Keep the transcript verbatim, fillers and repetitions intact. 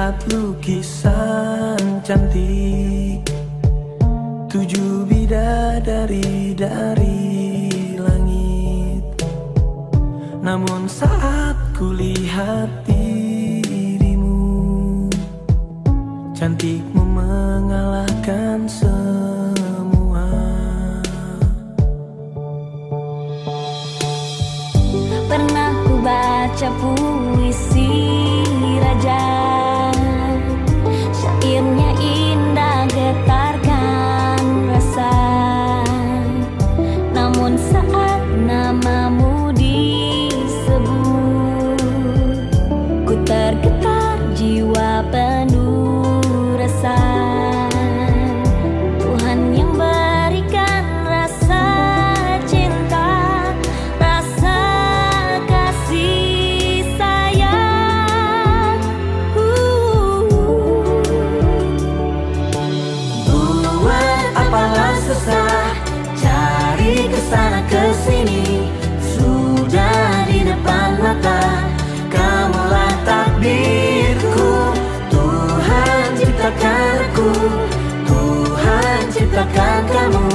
lihat lukisan cantik, tujuh bidadari dari langit. Namun saat kulihat dirimu, cantikmu mengalahkan semua. Pernah ku baca puisi raja, syairnya indah getarkan rasa. Namun saat namamu disebut, ku tergetar jiwa penuh rasa. Tuhan yang berikan rasa cinta, rasa kasih sayang. uh. Buat apalah susah cari kesana kesini, sudah di depan mata. Kamulah takdirku, Tuhan ciptakan aku, Tuhan ciptakan kamu.